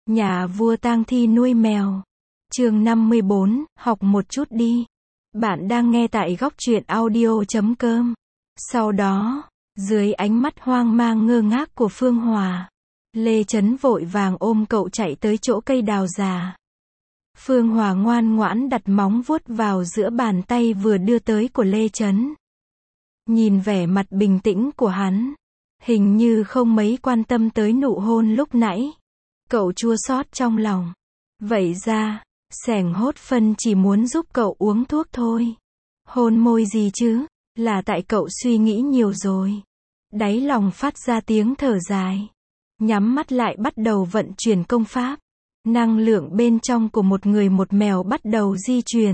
Nhà vua tang thi nuôi mèo. Chương 54, học một chút đi. Bạn đang nghe tại góc truyện audio.com. Sau đó, dưới ánh mắt hoang mang ngơ ngác của Phương Hòa, Lê Chấn vội vàng ôm cậu chạy tới chỗ cây đào già. Phương Hòa ngoan ngoãn đặt móng vuốt vào giữa bàn tay vừa đưa tới của Lê Chấn. Nhìn vẻ mặt bình tĩnh của hắn, hình như không mấy quan tâm tới nụ hôn lúc nãy. Cậu chua xót trong lòng. Vậy ra, Sẻng Hốt Phân chỉ muốn giúp cậu uống thuốc thôi. Hôn môi gì chứ, là tại cậu suy nghĩ nhiều rồi. Đáy lòng phát ra tiếng thở dài. Nhắm mắt lại bắt đầu vận chuyển công pháp. Năng lượng bên trong của một người một mèo bắt đầu di chuyển.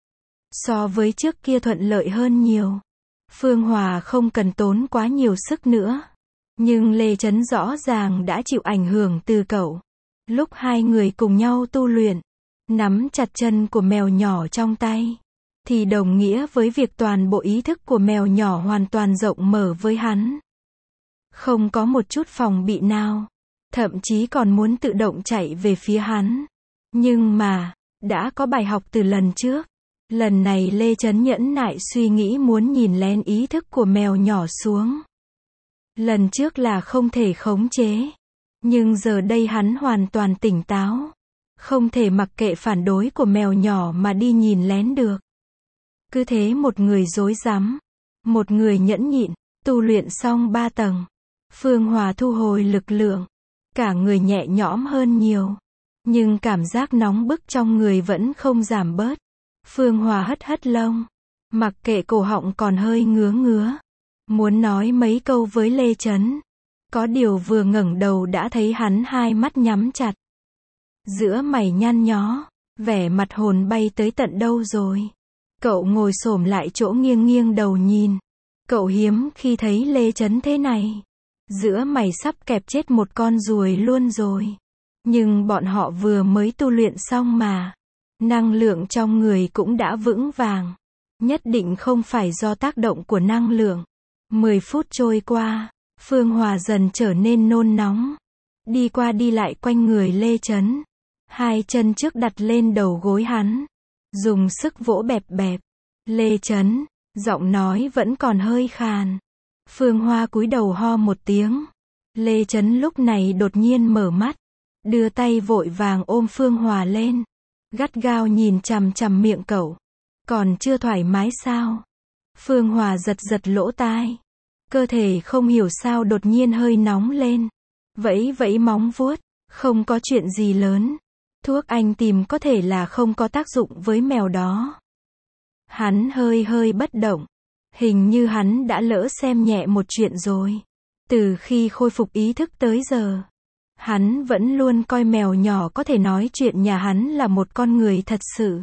So với trước kia thuận lợi hơn nhiều. Phương Hòa không cần tốn quá nhiều sức nữa. Nhưng Lê Chấn rõ ràng đã chịu ảnh hưởng từ cậu. Lúc hai người cùng nhau tu luyện, nắm chặt chân của mèo nhỏ trong tay, thì đồng nghĩa với việc toàn bộ ý thức của mèo nhỏ hoàn toàn rộng mở với hắn. Không có một chút phòng bị nào. Thậm chí còn muốn tự động chạy về phía hắn. Nhưng mà, đã có bài học từ lần trước. Lần này Lê Chấn nhẫn nại suy nghĩ muốn nhìn lén ý thức của mèo nhỏ xuống. Lần trước là không thể khống chế. Nhưng giờ đây hắn hoàn toàn tỉnh táo. Không thể mặc kệ phản đối của mèo nhỏ mà đi nhìn lén được. Cứ thế một người rối rắm, một người nhẫn nhịn, tu luyện xong 3 tầng. Phương Hòa thu hồi lực lượng. Cả người nhẹ nhõm hơn nhiều. Nhưng cảm giác nóng bức trong người vẫn không giảm bớt. Phương Hòa hất hất lông. Mặc kệ cổ họng còn hơi ngứa ngứa. Muốn nói mấy câu với Lê Chấn. Có điều vừa ngẩng đầu đã thấy hắn hai mắt nhắm chặt. Giữa mày nhăn nhó. Vẻ mặt hồn bay tới tận đâu rồi. Cậu ngồi xổm lại chỗ nghiêng nghiêng đầu nhìn. Cậu hiếm khi thấy Lê Chấn thế này. Giữa mày sắp kẹp chết một con ruồi luôn rồi. Nhưng bọn họ vừa mới tu luyện xong mà. Năng lượng trong người cũng đã vững vàng. Nhất định không phải do tác động của năng lượng. 10 phút trôi qua, Phương Hòa dần trở nên nôn nóng. Đi qua đi lại quanh người Lê Chấn. Hai chân trước đặt lên đầu gối hắn. Dùng sức vỗ bẹp bẹp. Lê Chấn, giọng nói vẫn còn hơi khàn. Phương Hoa cúi đầu ho một tiếng. Lê Chấn lúc này đột nhiên mở mắt. Đưa tay vội vàng ôm Phương Hòa lên. Gắt gao nhìn chằm chằm miệng cậu. Còn chưa thoải mái sao? Phương Hòa giật giật lỗ tai. Cơ thể không hiểu sao đột nhiên hơi nóng lên. Vẫy vẫy móng vuốt. Không có chuyện gì lớn. Thuốc anh tìm có thể là không có tác dụng với mèo đó. Hắn hơi bất động. Hình như hắn đã lỡ xem nhẹ một chuyện rồi. Từ khi khôi phục ý thức tới giờ, hắn vẫn luôn coi mèo nhỏ có thể nói chuyện nhà hắn là một con người thật sự.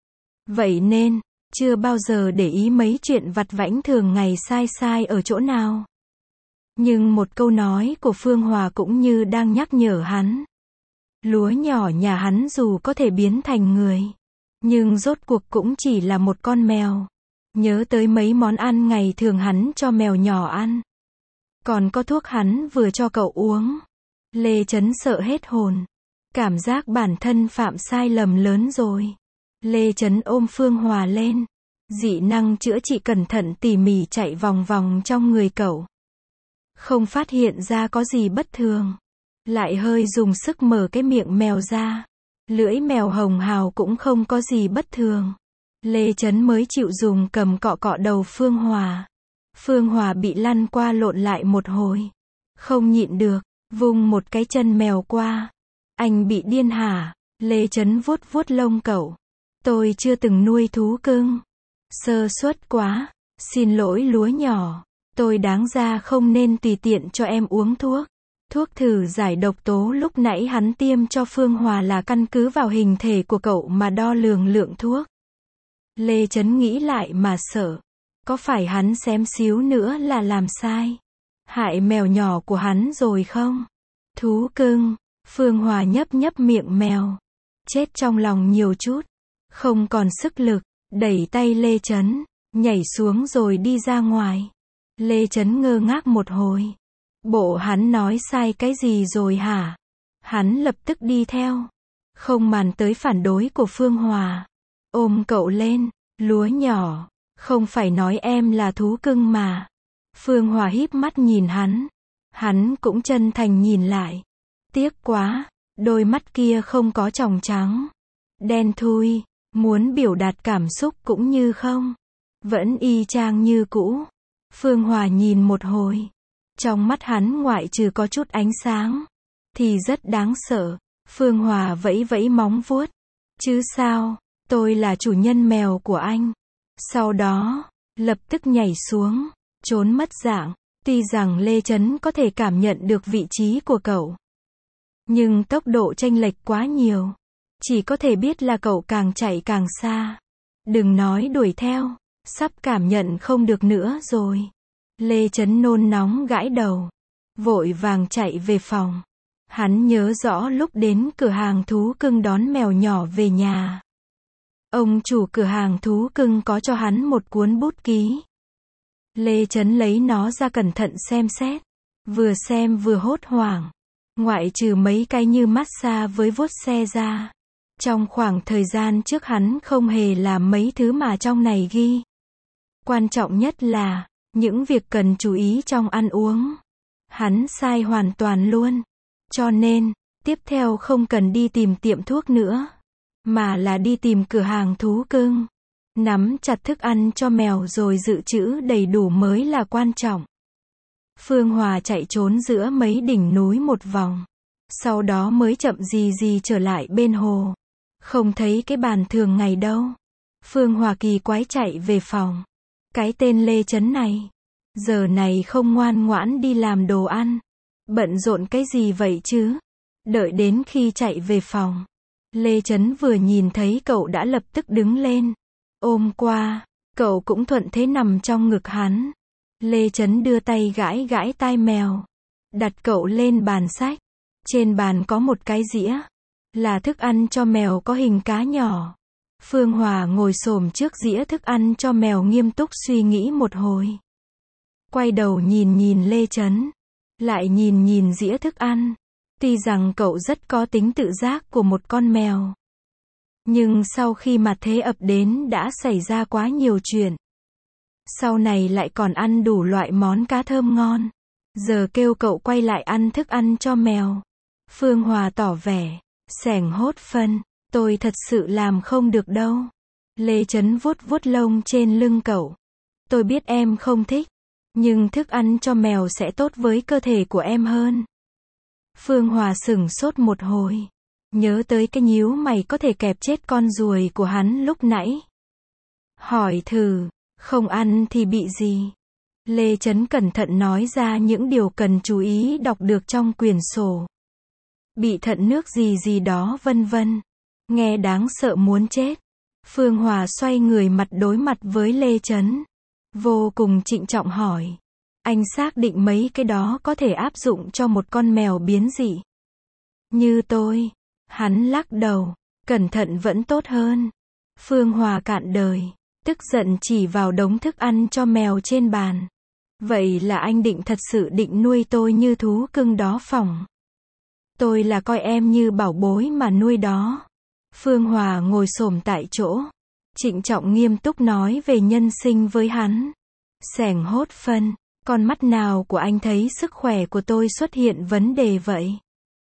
Vậy nên, chưa bao giờ để ý mấy chuyện vặt vãnh thường ngày sai ở chỗ nào. Nhưng một câu nói của Phương Hòa cũng như đang nhắc nhở hắn. Lúa nhỏ nhà hắn dù có thể biến thành người, nhưng rốt cuộc cũng chỉ là một con mèo. Nhớ tới mấy món ăn ngày thường hắn cho mèo nhỏ ăn. Còn có thuốc hắn vừa cho cậu uống. Lê Chấn sợ hết hồn. Cảm giác bản thân phạm sai lầm lớn rồi. Lê Chấn ôm Phương Hòa lên. Dị năng chữa trị cẩn thận tỉ mỉ chạy vòng vòng trong người cậu. Không phát hiện ra có gì bất thường. Lại hơi dùng sức mở cái miệng mèo ra. Lưỡi mèo hồng hào cũng không có gì bất thường. Lê Chấn mới chịu dùng cầm cọ cọ đầu Phương Hòa. Phương Hòa bị lăn qua lộn lại một hồi. Không nhịn được, vung một cái chân mèo qua. Anh bị điên hả? Lê Chấn vuốt vuốt lông cậu. Tôi chưa từng nuôi thú cưng. Sơ suất quá. Xin lỗi lúa nhỏ. Tôi đáng ra không nên tùy tiện cho em uống thuốc. Thuốc thử giải độc tố lúc nãy hắn tiêm cho Phương Hòa là căn cứ vào hình thể của cậu mà đo lường lượng thuốc. Lê Chấn nghĩ lại mà sợ. Có phải hắn xém xíu nữa là làm sai? Hại mèo nhỏ của hắn rồi không? Thú cưng. Phương Hòa nhấp nhấp miệng mèo. Chết trong lòng nhiều chút. Không còn sức lực. Đẩy tay Lê Chấn. Nhảy xuống rồi đi ra ngoài. Lê Chấn ngơ ngác một hồi. Bộ hắn nói sai cái gì rồi hả? Hắn lập tức đi theo. Không màng tới phản đối của Phương Hòa. Ôm cậu lên. Lúa nhỏ. Không phải nói em là thú cưng mà. Phương Hòa híp mắt nhìn hắn. Hắn cũng chân thành nhìn lại. Tiếc quá. Đôi mắt kia không có tròng trắng. Đen thui. Muốn biểu đạt cảm xúc cũng như không. Vẫn y chang như cũ. Phương Hòa nhìn một hồi. Trong mắt hắn ngoại trừ có chút ánh sáng. Thì rất đáng sợ. Phương Hòa vẫy vẫy móng vuốt. Chứ sao, tôi là chủ nhân mèo của anh. Sau đó, lập tức nhảy xuống. Trốn mất dạng. Tuy rằng Lê Chấn có thể cảm nhận được vị trí của cậu. Nhưng tốc độ chênh lệch quá nhiều. Chỉ có thể biết là cậu càng chạy càng xa. Đừng nói đuổi theo. Sắp cảm nhận không được nữa rồi. Lê Chấn nôn nóng gãi đầu. Vội vàng chạy về phòng. Hắn nhớ rõ lúc đến cửa hàng thú cưng đón mèo nhỏ về nhà. Ông chủ cửa hàng thú cưng có cho hắn một cuốn bút ký. Lê Chấn lấy nó ra cẩn thận xem xét. Vừa xem vừa hốt hoảng. Ngoại trừ mấy cái như massage với vuốt xe ra. Trong khoảng thời gian trước hắn không hề làm mấy thứ mà trong này ghi. Quan trọng nhất là, những việc cần chú ý trong ăn uống. Hắn sai hoàn toàn luôn. Cho nên, tiếp theo không cần đi tìm tiệm thuốc nữa. Mà là đi tìm cửa hàng thú cưng. Nắm chặt thức ăn cho mèo rồi dự trữ đầy đủ mới là quan trọng. Phương Hòa chạy trốn giữa mấy đỉnh núi một vòng. Sau đó mới chậm gì gì trở lại bên hồ. Không thấy cái bàn thường ngày đâu. Phương Hòa kỳ quái chạy về phòng. Cái tên Lê Chấn này. Giờ này không ngoan ngoãn đi làm đồ ăn. Bận rộn cái gì vậy chứ? Đợi đến khi chạy về phòng. Lê Chấn vừa nhìn thấy cậu đã lập tức đứng lên. Ôm qua. Cậu cũng thuận thế nằm trong ngực hắn. Lê Chấn đưa tay gãi gãi tai mèo. Đặt cậu lên bàn sách. Trên bàn có một cái dĩa. Là thức ăn cho mèo có hình cá nhỏ. Phương Hòa ngồi xổm trước dĩa thức ăn cho mèo nghiêm túc suy nghĩ một hồi. Quay đầu nhìn nhìn Lê Chấn. Lại nhìn nhìn dĩa thức ăn. Tuy rằng cậu rất có tính tự giác của một con mèo. Nhưng sau khi mặt thế ập đến đã xảy ra quá nhiều chuyện. Sau này lại còn ăn đủ loại món cá thơm ngon. Giờ kêu cậu quay lại ăn thức ăn cho mèo. Phương Hòa tỏ vẻ. Sẻng hốt phân. Tôi thật sự làm không được đâu. Lê Chấn vuốt vuốt lông trên lưng cậu. Tôi biết em không thích. Nhưng thức ăn cho mèo sẽ tốt với cơ thể của em hơn. Phương Hòa sửng sốt một hồi. Nhớ tới cái nhíu mày có thể kẹp chết con ruồi của hắn lúc nãy. Hỏi thử. Không ăn thì bị gì? Lê Chấn cẩn thận nói ra những điều cần chú ý đọc được trong quyển sổ. Bị thận nước gì gì đó vân vân. Nghe đáng sợ muốn chết. Phương Hòa xoay người mặt đối mặt với Lê Chấn. Vô cùng trịnh trọng hỏi. Anh xác định mấy cái đó có thể áp dụng cho một con mèo biến dị? Như tôi. Hắn lắc đầu. Cẩn thận vẫn tốt hơn. Phương Hòa cạn đời. Tức giận chỉ vào đống thức ăn cho mèo trên bàn. Vậy là anh thật sự định nuôi tôi như thú cưng đó phỏng. Tôi là coi em như bảo bối mà nuôi đó. Phương Hòa ngồi xổm tại chỗ. Trịnh trọng nghiêm túc nói về nhân sinh với hắn. Sẻng hốt phân. Con mắt nào của anh thấy sức khỏe của tôi xuất hiện vấn đề vậy?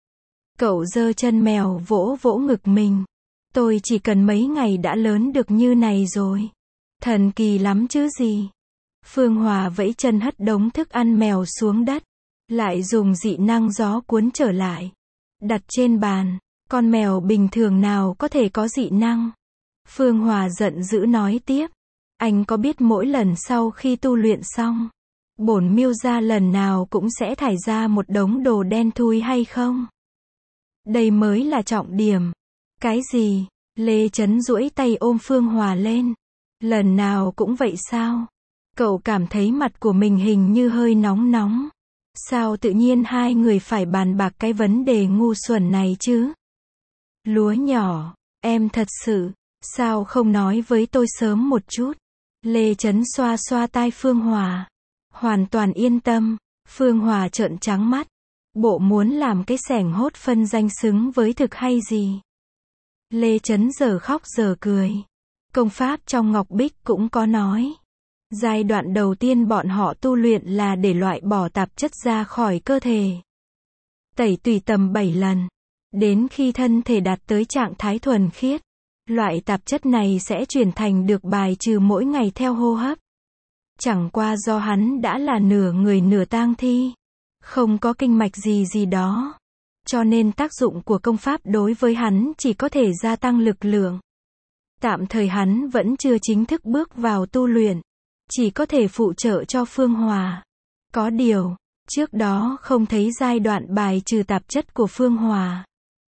Cậu giơ chân mèo vỗ vỗ ngực mình. Tôi chỉ cần mấy ngày đã lớn được như này rồi. Thần kỳ lắm chứ gì. Phương Hòa vẫy chân hất đống thức ăn mèo xuống đất. Lại dùng dị năng gió cuốn trở lại. Đặt trên bàn. Con mèo bình thường nào có thể có dị năng? Phương Hòa giận dữ nói tiếp. Anh có biết mỗi lần sau khi tu luyện xong, bổn miêu gia lần nào cũng sẽ thải ra một đống đồ đen thui hay không? Đây mới là trọng điểm. Cái gì? Lê Chấn duỗi tay ôm Phương Hòa lên. Lần nào cũng vậy sao? Cậu cảm thấy mặt của mình hình như hơi nóng nóng. Sao tự nhiên hai người phải bàn bạc cái vấn đề ngu xuẩn này chứ? Lúa nhỏ, em thật sự, sao không nói với tôi sớm một chút? Lê Chấn xoa xoa tai Phương Hòa. Hoàn toàn yên tâm. Phương Hòa trợn trắng mắt. Bộ muốn làm cái xẻng hốt phân danh xứng với thực hay gì? Lê Chấn giờ khóc giờ cười. Công pháp trong Ngọc Bích cũng có nói. Giai đoạn đầu tiên bọn họ tu luyện là để loại bỏ tạp chất ra khỏi cơ thể. Tẩy tùy tầm 7 lần. Đến khi thân thể đạt tới trạng thái thuần khiết, loại tạp chất này sẽ chuyển thành được bài trừ mỗi ngày theo hô hấp. Chẳng qua do hắn đã là nửa người nửa tang thi, không có kinh mạch gì đó, cho nên tác dụng của công pháp đối với hắn chỉ có thể gia tăng lực lượng. Tạm thời hắn vẫn chưa chính thức bước vào tu luyện, chỉ có thể phụ trợ cho Phương Hòa. Có điều, trước đó không thấy giai đoạn bài trừ tạp chất của Phương Hòa.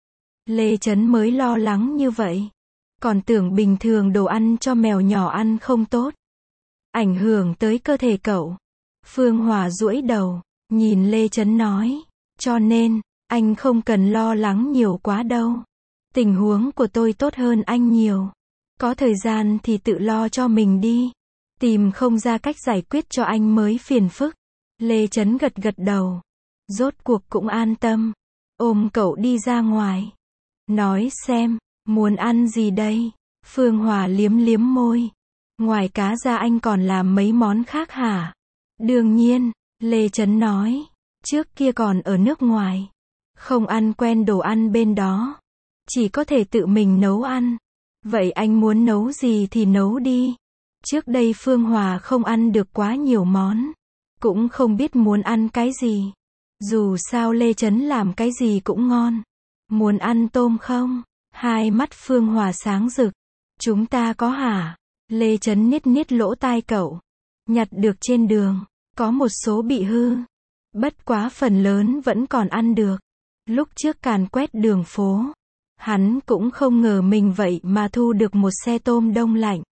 Lê Chấn mới lo lắng như vậy. Còn tưởng bình thường đồ ăn cho mèo nhỏ ăn không tốt, ảnh hưởng tới cơ thể cậu. Phương Hòa duỗi đầu, nhìn Lê Chấn nói, cho nên, anh không cần lo lắng nhiều quá đâu. Tình huống của tôi tốt hơn anh nhiều. Có thời gian thì tự lo cho mình đi. Tìm không ra cách giải quyết cho anh mới phiền phức. Lê Chấn gật gật đầu. Rốt cuộc cũng an tâm. Ôm cậu đi ra ngoài. Nói xem, muốn ăn gì đây? Phương Hòa liếm liếm môi. Ngoài cá ra anh còn làm mấy món khác hả? Đương nhiên, Lê Chấn nói. Trước kia còn ở nước ngoài. Không ăn quen đồ ăn bên đó. Chỉ có thể tự mình nấu ăn. Vậy anh muốn nấu gì thì nấu đi. Trước đây Phương Hòa không ăn được quá nhiều món. Cũng không biết muốn ăn cái gì. Dù sao Lê Chấn làm cái gì cũng ngon. Muốn ăn tôm không? Hai mắt Phương Hòa sáng rực. Chúng ta có hả? Lê Chấn niết lỗ tai cậu. Nhặt được trên đường. Có một số bị hư. Bất quá phần lớn vẫn còn ăn được. Lúc trước càn quét đường phố. Hắn cũng không ngờ mình vậy mà thu được một xe tôm đông lạnh.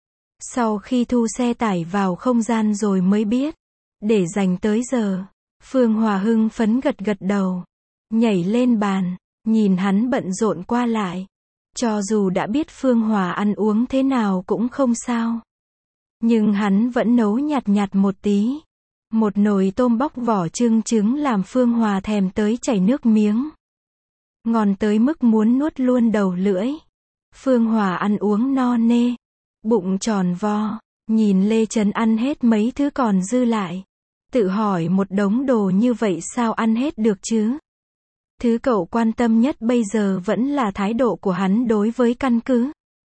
Sau khi thu xe tải vào không gian rồi mới biết. Để dành tới giờ. Phương Hòa hưng phấn gật gật đầu. Nhảy lên bàn. Nhìn hắn bận rộn qua lại. Cho dù đã biết Phương Hòa ăn uống thế nào cũng không sao. Nhưng hắn vẫn nấu nhạt nhạt một tí. Một nồi tôm bóc vỏ trứng làm Phương Hòa thèm tới chảy nước miếng. Ngon tới mức muốn nuốt luôn đầu lưỡi. Phương Hòa ăn uống no nê. Bụng tròn vo. Nhìn Lê Chấn ăn hết mấy thứ còn dư lại. Tự hỏi một đống đồ như vậy sao ăn hết được chứ? Thứ cậu quan tâm nhất bây giờ vẫn là thái độ của hắn đối với căn cứ.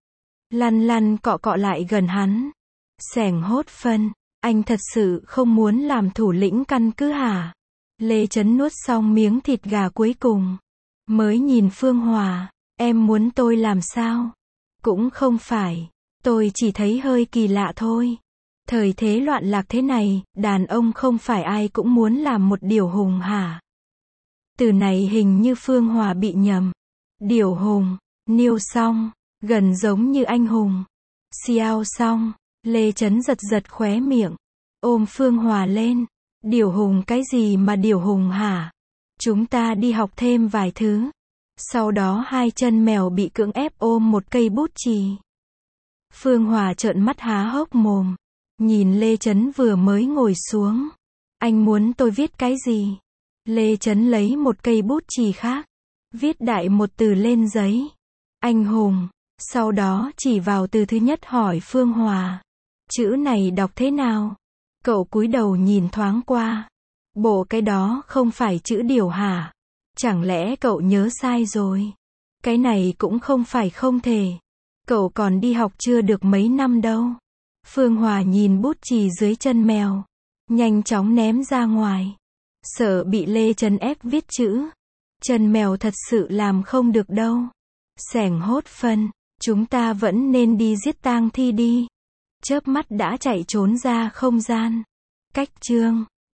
Lăn cọ cọ lại gần hắn. Xẻng hốt phân, anh thật sự không muốn làm thủ lĩnh căn cứ hả? Lê Chấn nuốt xong miếng thịt gà cuối cùng. Mới nhìn Phương Hòa, em muốn tôi làm sao? Cũng không phải, tôi chỉ thấy hơi kỳ lạ thôi. Thời thế loạn lạc thế này, đàn ông không phải ai cũng muốn làm một điểu hùng hả? Từ này hình như Phương Hòa bị nhầm. Điểu hùng, niêu xong, gần giống như anh hùng. Xiao xong, Lê Chấn giật khóe miệng. Ôm Phương Hòa lên. Điểu hùng cái gì mà điểu hùng hả? Chúng ta đi học thêm vài thứ. Sau đó hai chân mèo bị cưỡng ép ôm một cây bút chì. Phương Hòa trợn mắt há hốc mồm. Nhìn Lê Chấn vừa mới ngồi xuống. Anh muốn tôi viết cái gì? Lê Chấn lấy một cây bút chì khác. Viết đại một từ lên giấy. Anh hùng. Sau đó chỉ vào từ thứ nhất hỏi Phương Hòa. Chữ này đọc thế nào? Cậu cúi đầu nhìn thoáng qua. Bộ cái đó không phải chữ điểu hả? Chẳng lẽ cậu nhớ sai rồi? Cái này cũng không phải không thể. Cậu còn đi học chưa được mấy năm đâu. Phương Hòa nhìn bút chì dưới chân mèo. Nhanh chóng ném ra ngoài. Sợ bị Lê Chấn ép viết chữ. Chân mèo thật sự làm không được đâu. Xẻng hốt phân. Chúng ta vẫn nên đi giết tang thi đi. Chớp mắt đã chạy trốn ra không gian. Cách chương